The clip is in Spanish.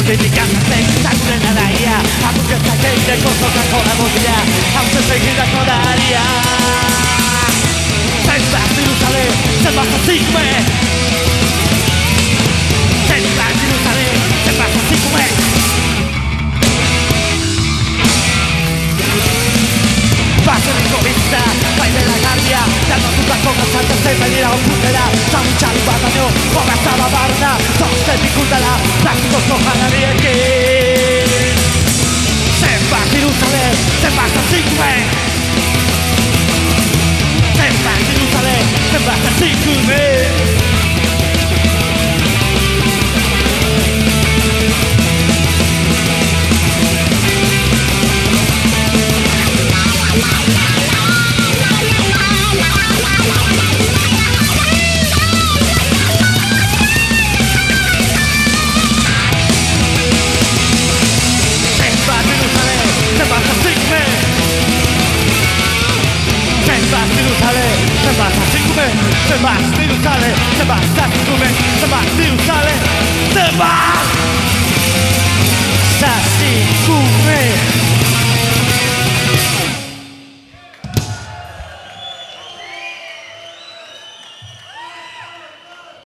dedicarse sangre nadaria, hamburguesa gente con Coca-Cola botella, aunque seguida con aria. Senza Jerusalem, se basta sigme. Senza Jerusalem, se basta sigme. Passo di covista, fai della guardia, danno tutta come santa sembra di rauputela, samučali badaňo, povestava varna, soste bikundala, plastico skohana rijeky. Sembra Jerusalem, sembra sigme. Sembra Jerusalem, sembra sigme. Se basta Jerusalem, se basta Jerusalem, se basta